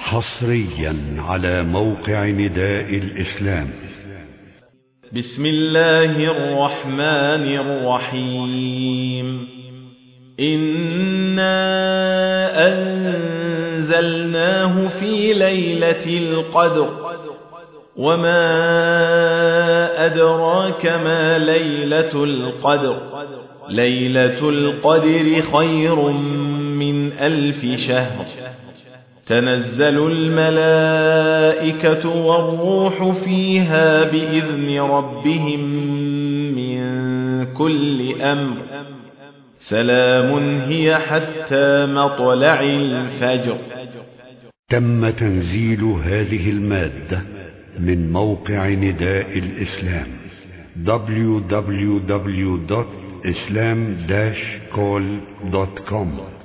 حصريا على موقع نداء الإسلام. بسم الله الرحمن الرحيم. إنا أنزلناه في ليلة القدر وما أدراك ما ليلة القدر. ليلة القدر خير من 1000 شهر. تنزل الملائكة والروح فيها بإذن ربهم من كل أمر. سلام هي حتى مطلع الفجر. تم تنزيل هذه المادة من موقع نداء الإسلام www.islam-call.com